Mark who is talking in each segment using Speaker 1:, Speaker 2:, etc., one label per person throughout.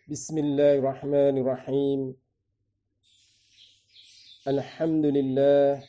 Speaker 1: Bismillahirrahmanirrahim. Alhamdulillah.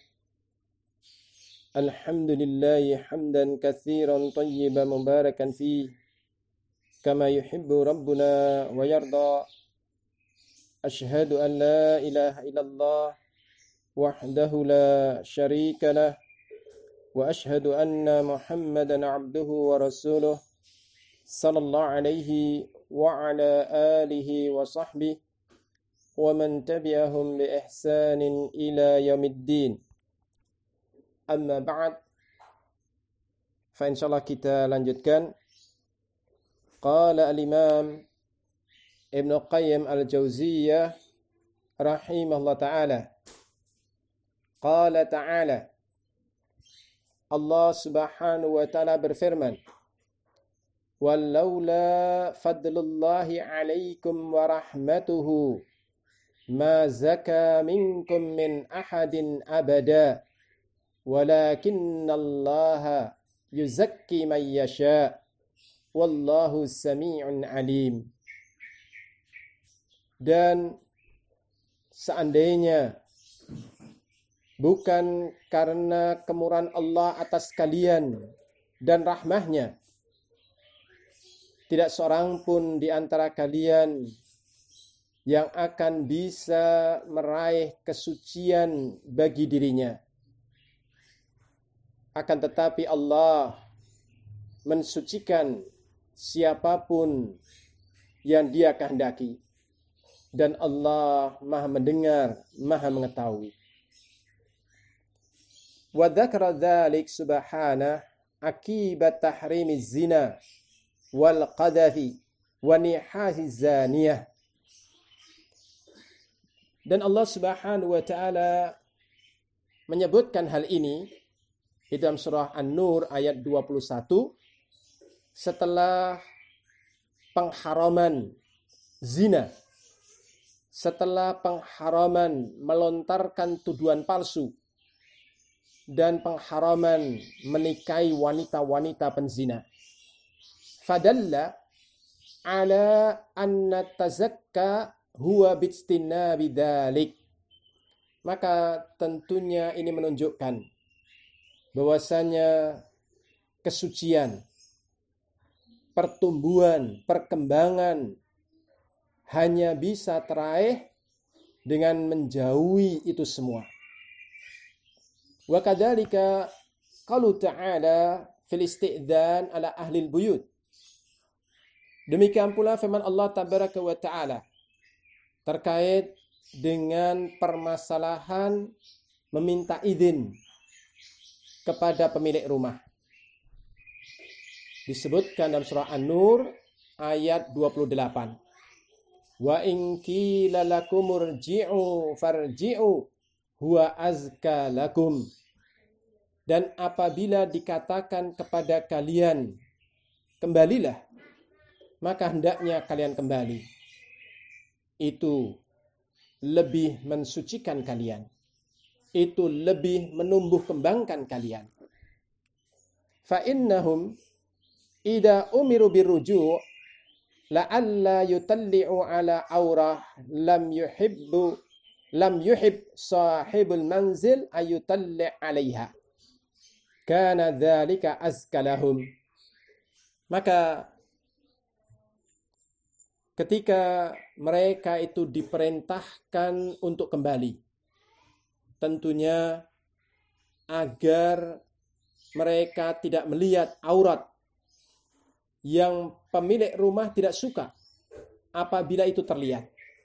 Speaker 1: Alhamdulillahi hamdan katsiran tayyiban mubarakan fi kama yuhibbu rabbuna wa yarda. Ashhadu an la ilaha illallah wahdahu la syarika lah wa ashhadu anna Muhammadan abduhu wa rasuluh sallallahu alaihi wa ala alihi wa sahbihi wa man tabi'ahum bi ihsanin ila yaumiddin. Amma ba'd. Fa insyaallah kita lanjutkan. Qala al-Imam Ibnu Qayyim al-Jauziyah rahimahullah ta'ala. Qala ta'ala. Allah Subhanahu wa ta'ala berfirman, "Walaula fadlullahi 'alaikum wa rahmatuhu ma zaka minkum min ahadin abada walakinnallaha yuzakki man yasha wallahu sami'un alim." Dan seandainya bukan karena kemurahan Allah atas kalian dan rahmahnya, tidak seorang pun di antara kalian yang akan bisa meraih kesucian bagi dirinya. Akan tetapi Allah mensucikan siapapun yang Dia kehendaki. Dan Allah Maha mendengar, Maha mengetahui. Wa dzakara dzalik subhanahu akibat tahrimiz zina wal qadhafi wa nihahiz zaniyah. Dan Allah Subhanahu wa taala menyebutkan hal ini di dalam surah An-Nur ayat 21 setelah pengharaman zina, setelah pengharaman melontarkan tuduhan palsu dan pengharaman menikahi wanita-wanita penzina. Fadalla ala anna tazakka huwa bijtinabi dzalik. Maka tentunya ini menunjukkan bahwasanya kesucian, pertumbuhan, perkembangan hanya bisa teraih dengan menjauhi itu semua. Wa kadzalika qalu ta'ala fil isti'dzan ala ahli al-buyut. Demikian pula firman Allah tabaraka wa ta'ala terkait dengan permasalahan meminta izin kepada pemilik rumah. Disebutkan dalam surah An-Nur ayat 28. Wa in qila lakum irji'u farji'u huwa azka lakum. Dan apabila dikatakan kepada kalian, kembalilah, maka hendaknya kalian kembali. Itu lebih mensucikan kalian. Itu lebih menumbuh kembangkan kalian. Fa innahum idza umiru birruju' la'alla yutalli'u ala aurah lam yuhib sahibul manzil ayutalli' 'alaiha. Kana dzalika azka lahum. Maka ketika mereka itu diperintahkan untuk kembali, tentunya agar mereka tidak melihat aurat yang pemilik rumah tidak suka apabila itu terlihat.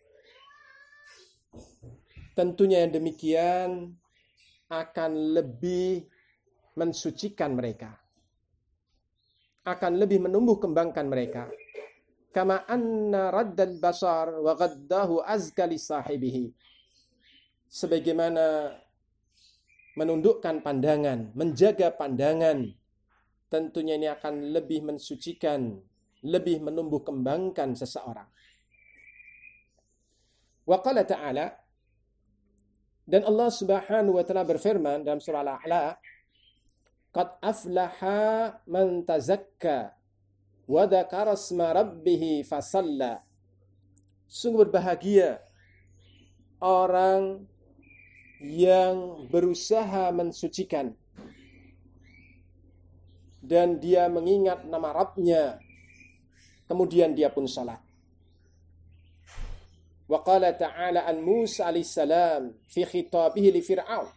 Speaker 1: Tentunya yang demikian akan lebih mensucikan mereka, akan lebih menumbuh kembangkan mereka. Kama anna raddal basar wa ghaddahu azka li sahibihi. Sebagaimana menundukkan pandangan, menjaga pandangan, tentunya ini akan lebih mensucikan, lebih menumbuh kembangkan seseorang. Wa qala ta'ala, dan Allah Subhanahu wa ta'ala berfirman dalam surah Al-A'la, qad aflaha man tazakka wa dzakara isma rabbih fasalla Sungguh berbahagia orang yang berusaha mensucikan dan dia mengingat nama Rabbnya, kemudian dia pun salat. Wa qala ta'ala an Musa alaihissalam fi khitabihi li Fir'aun.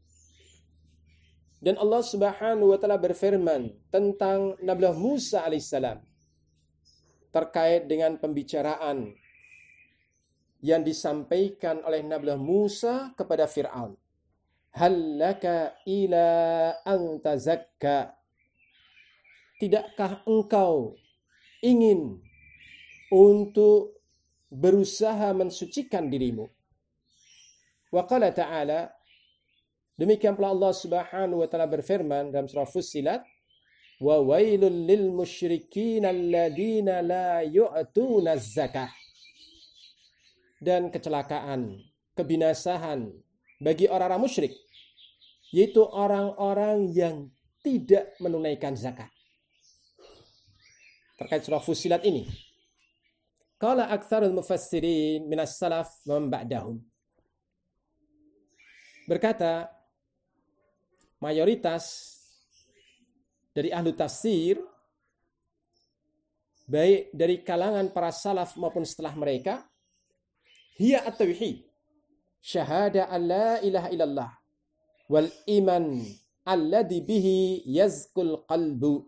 Speaker 1: Dan Allah Subhanahu wa taala berfirman tentang Nabi Musa alaihissalam terkait dengan pembicaraan yang disampaikan oleh Nabi Musa kepada Fir'aun. Hal laka ila an tazakka. Tidakkah engkau ingin untuk berusaha mensucikan dirimu? Wa qala ta'ala, demikian pula Allah Subhanahu wa taala berfirman dalam surah Fussilat, wa wailul lil musyrikin alladziina la yu'tuna zakah. Dan kecelakaan, kebinasaan bagi orang-orang musyrik, yaitu orang-orang yang tidak menunaikan zakat. Terkait surah Fussilat ini, qala aktsarul mufassirin minas salaf wa man ba'dahum. Berkata mayoritas dari ahlu tafsir, baik dari kalangan para salaf maupun setelah mereka, hiya at-tauhid, syahada an la ilaha illallah, wal iman alladhi bihi yazkul qalbu.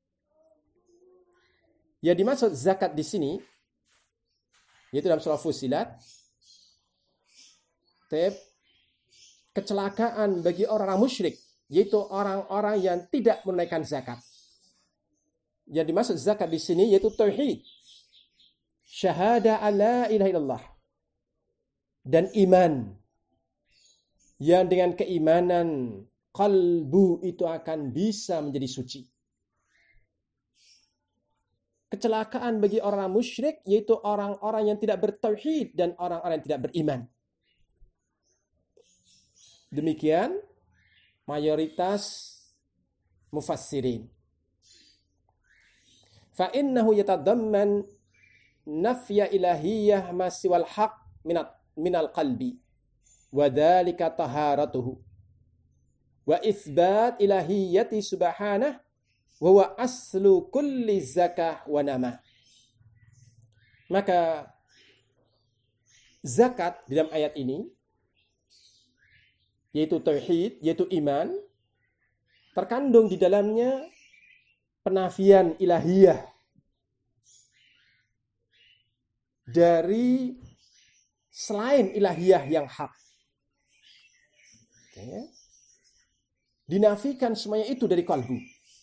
Speaker 1: Yang dimaksud zakat di sini, yaitu dalam surah Fussilat, kecelakaan bagi orang-orang musyrik, yaitu orang-orang yang tidak menunaikan zakat. Yang dimaksud zakat di sini yaitu tauhid, syahada alla ilaha illallah, dan iman, yang dengan keimanan kalbu itu akan bisa menjadi suci. Kecelakaan bagi orang musyrik yaitu orang-orang yang tidak bertauhid dan orang-orang yang tidak beriman. Demikian mayoritas mufassirin. Fa innahu yatadamman nafya ilahiyyah ma siwal haq minal qalbi wa dzalika taharatuhu wa itsbat ilahiyyati subhanahu wa huwa aslu kulli zakah wa nama. Maka zakat di dalam ayat ini, yaitu tauhid, yaitu iman, terkandung di dalamnya penafian ilahiyah dari selain ilahiyah yang hak. Dinafikan semuanya itu dari kalbu.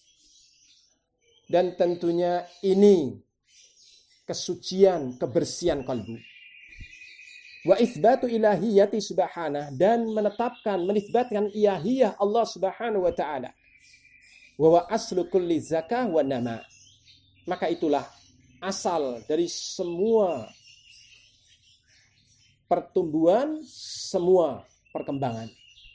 Speaker 1: Dan tentunya ini kesucian, kebersihan kalbu. Wa itsbatu ilahiyyati subhanah, dan menetapkan, menisbatkan ilahiyah Allah Subhanahu wa taala. Wa wa aslu kulli zakah wa nama. Maka itulah asal dari semua pertumbuhan, semua perkembangan.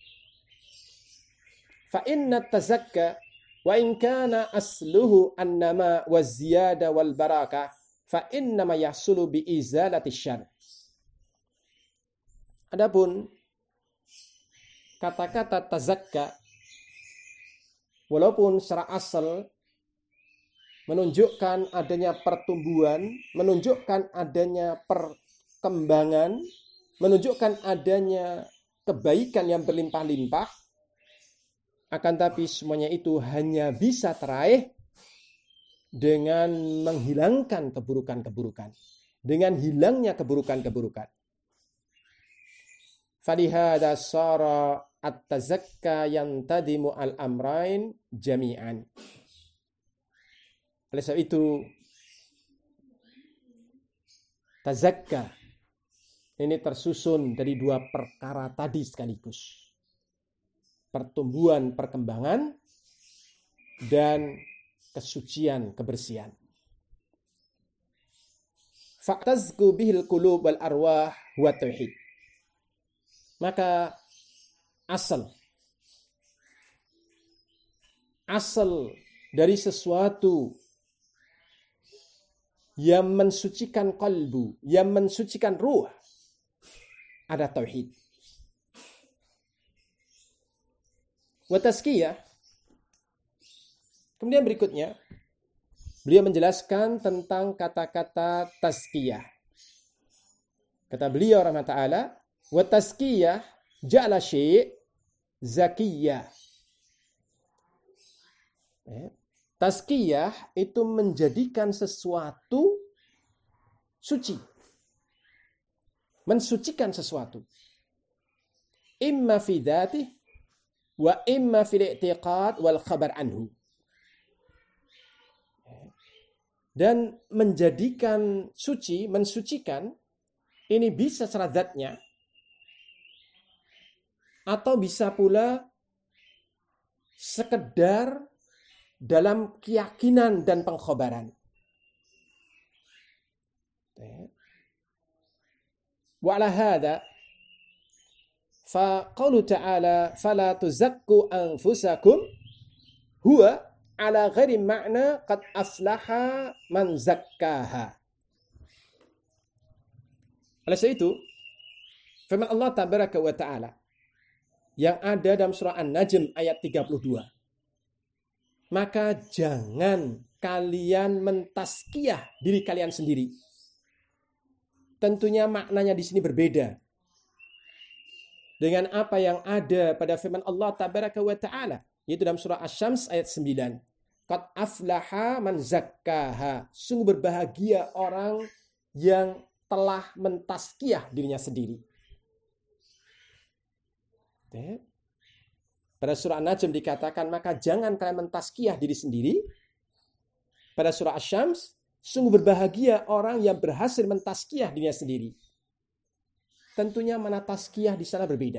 Speaker 1: Fa inna tazakka wa in kana asluhu annama wa ziyada wal barakah fa innama yahsulu bi izalati syarr. Adapun kata-kata tazakka, walaupun secara asal menunjukkan adanya pertumbuhan, menunjukkan adanya perkembangan, menunjukkan adanya kebaikan yang berlimpah-limpah, akan tapi semuanya itu hanya bisa teraih dengan menghilangkan keburukan-keburukan, dengan hilangnya keburukan-keburukan. Falihada sara at-tazakka yantadimu al-amrain jami'an. Oleh sebab itu, tazakka ini tersusun dari dua perkara tadi sekaligus. Pertumbuhan, perkembangan, dan kesucian, kebersihan. Fa'tazku bihil qulub wal arwah wa tauhid. Maka asal dari sesuatu yang mensucikan kalbu, yang mensucikan ruh, ada tauhid. Wa tazkiyah. Kemudian berikutnya, beliau menjelaskan tentang kata-kata tazkiyah. Kata beliau rahimahullah ta'ala, wa tazkiyah ja'la syai' zakiyah. Tazkiyah itu menjadikan sesuatu suci. Mensucikan sesuatu. Imma fi dzatih wa imma fil i'tiqad wal khabar anhu. Dan menjadikan suci, mensucikan, ini bisa secara zatnya, atau bisa pula sekedar dalam keyakinan dan pengkhabaran. Wa ala hadha fa qaulu ta'ala fala tuzakku anfusakum huwa ala ghairi makna qad aflaha man zakkaha. Oleh sebab itu, firman Allah tabaraka wa ta'ala yang ada dalam surah An-Najm ayat 32. Maka jangan kalian mentazkiyah diri kalian sendiri. Tentunya maknanya di sini berbeda dengan apa yang ada pada firman Allah tabaraka wa ta'ala, yaitu dalam surah Asy-Syams ayat 9. Qad aflaha man zakkaha. Sungguh berbahagia orang yang telah mentazkiyah dirinya sendiri. Pada surah An-Najm dikatakan, maka jangan kalian mentazkiyah diri sendiri. Pada surah Asy-Syams, sungguh berbahagia orang yang berhasil mentazkiyah dirinya sendiri. Tentunya mana tazkiyah di sana berbeda.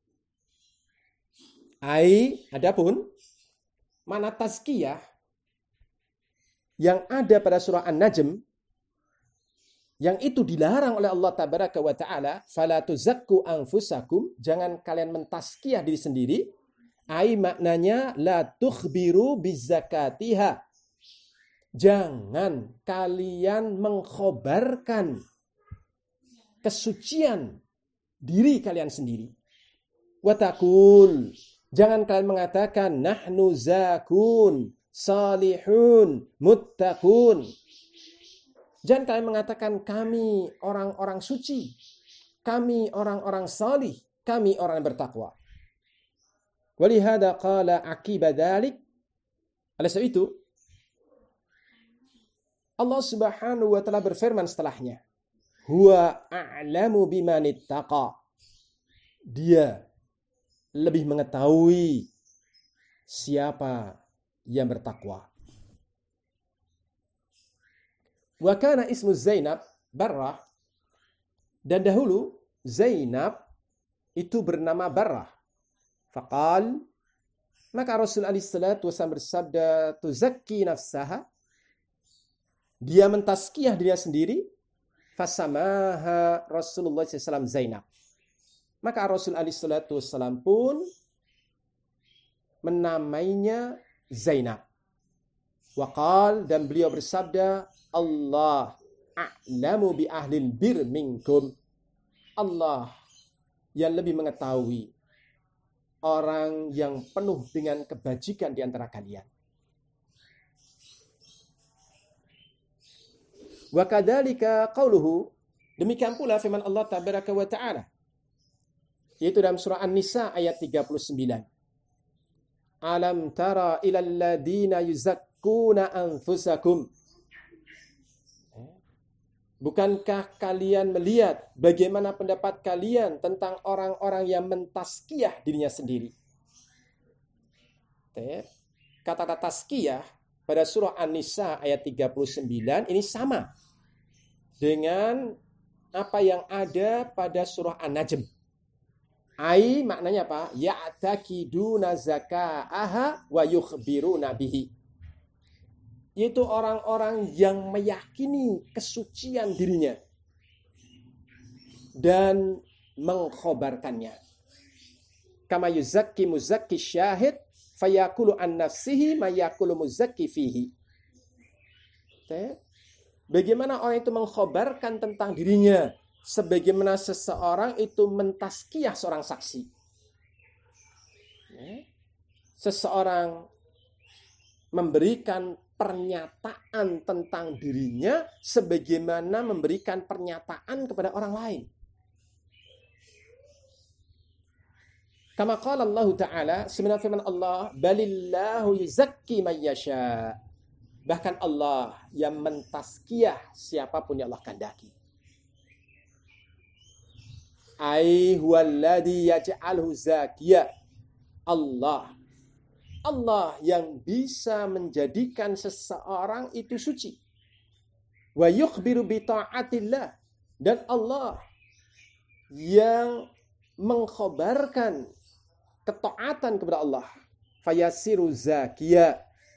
Speaker 1: Adapun mana tazkiyah yang ada pada surah An-Najm, yang itu dilarang oleh Allah tabaraka wa ta'ala, fala tuzakku anfusakum, jangan kalian mentazkiyah diri sendiri. Maknanya la tukhbiru bizakatiha, jangan kalian mengkhabarkan kesucian diri kalian sendiri. Watakul, jangan kalian mengatakan nahnu zakun salihun muttaqun. Jangan kalian mengatakan kami orang-orang suci, kami orang-orang salih, kami orang yang bertakwa. Walihada qala aqiba dzalik. Oleh sebab itu, Allah Subhanahu wa taala berfirman setelahnya, huwa a'lamu biman ittaqa. Dia lebih mengetahui siapa yang bertakwa. Wa kana ismu Zainab Barrah, dan dahulu Zainab itu bernama Barrah. Faqal, maka Rasul alaihi salatu wasallam bersabda, tuzakki nafsaha, dia mentazkiyah dirinya sendiri. Fasamaha Rasulullah SAW Zainab, maka Rasul alaihi salatu wasallam pun menamainya Zainab. Waqal, dan beliau bersabda, Allah a'lamu bi ahlil bir minkum. Allah yang lebih mengetahui orang yang penuh dengan kebajikan di antara kalian. Wa kadzalika qauluhu, demikian pula firman Allah tabaraka wa ta'ala, yaitu dalam surah An-Nisa ayat 39. Alam tara ilal ladina yuzakkuna anfusakum. Bukankah kalian melihat bagaimana pendapat kalian tentang orang-orang yang mentazkiyah dirinya sendiri? Kata tazkiyah pada surah An-Nisa ayat 39 ini sama dengan apa yang ada pada surah An-Najm. Maknanya apa? Ya'takiduna zakaaha wa yukhbiruna bihi. Yaitu orang-orang yang meyakini kesucian dirinya dan mengkhabarkannya. Kama yuzakki muzakki syahid fayakulu an nafsihi ma yakulu muzakki fihi. Bagaimana orang itu mengkhabarkan tentang dirinya, sebagaimana seseorang itu mentazkiyah seorang saksi. Seseorang memberikan pernyataan tentang dirinya sebagaimana memberikan pernyataan kepada orang lain. Kama qala Allah Ta'ala, sebenarnya firman Allah, balillahu yuzakki man yasha. Bahkan Allah yang mentazkiyah siapapun yang Allah kehendaki. Ai huwallazi yaj'alhu zakiyah. Allah yang bisa menjadikan seseorang itu suci. Wa yukhbiru bi ta'atillah, dan Allah yang mengkhabarkan ketaatan kepada Allah. Fayasiru zakiyah.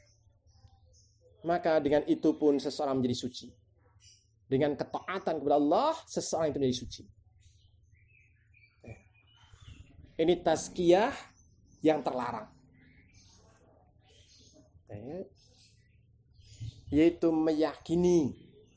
Speaker 1: Maka dengan itu pun seseorang menjadi suci. Dengan ketaatan kepada Allah, seseorang itu menjadi suci. Ini tazkiyah yang terlarang. Yaitu meyakini,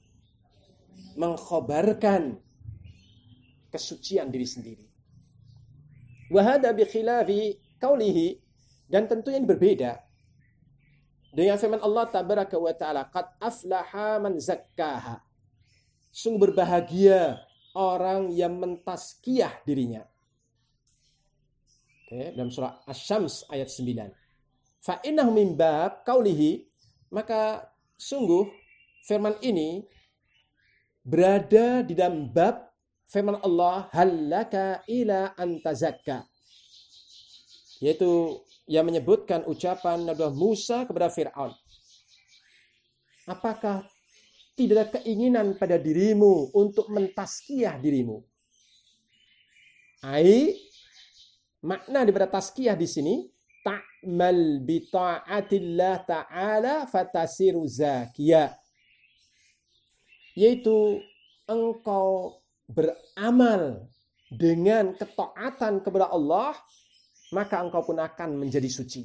Speaker 1: mengkhabarkan kesucian diri sendiri. Wa hadza bi khilafi qaulihi, dan tentunya ini berbeda dengan firman Allah tabaraka wa taala, qad aflaha man zakkaha. Sungguh berbahagia orang yang mentazkiyah dirinya. Dalam surah Asy-Syams ayat 9. Fa innahu min bab qaulihi, maka sungguh firman ini berada di dalam bab firman Allah, hallaka ila antazakka, yaitu yang menyebutkan ucapan Nabi Musa kepada Fir'aun. Apakah tidak ada keinginan pada dirimu untuk mentazkiyah dirimu? Makna daripada tazkiyah di sini, ta'mal bi ta'atillah ta'ala fatasiru zakiyah, yaitu engkau beramal dengan ketaatan kepada Allah, maka engkau pun akan menjadi suci.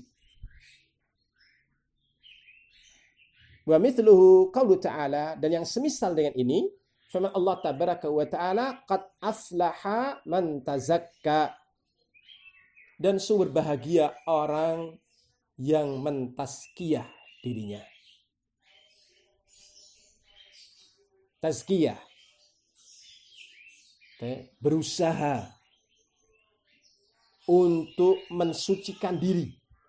Speaker 1: Wa mithluhu qaulu ta'ala, dan yang semisal dengan ini firman Allah tabaraka wa ta'ala, qad aflaha man tazakka, dan sungguh berbahagia orang yang mentazkiyah dirinya. Tazkiyah, berusaha untuk mensucikan diri,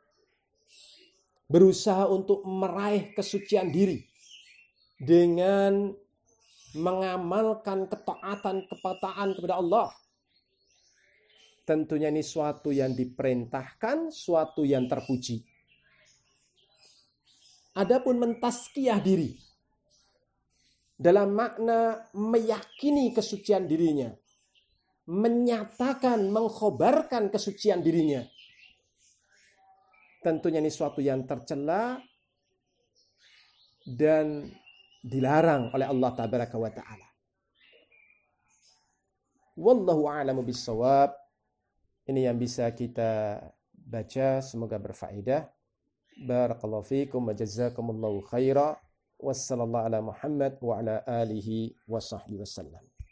Speaker 1: berusaha untuk meraih kesucian diri dengan mengamalkan ketaatan kepada Allah. Tentunya ini suatu yang diperintahkan, suatu yang terpuji. Adapun mentazkiyah diri dalam makna meyakini kesucian dirinya, menyatakan, mengkhabarkan kesucian dirinya, tentunya ini suatu yang tercela dan dilarang oleh Allah tabaraka wa ta'ala. Wallahu a'lamu bis-shawab. Ini yang bisa kita baca, semoga berfaedah. Barakallahu fikum wa jazakumullahu khaira. Wassallallahu ala Muhammad wa ala alihi wa sahbihi wasallam.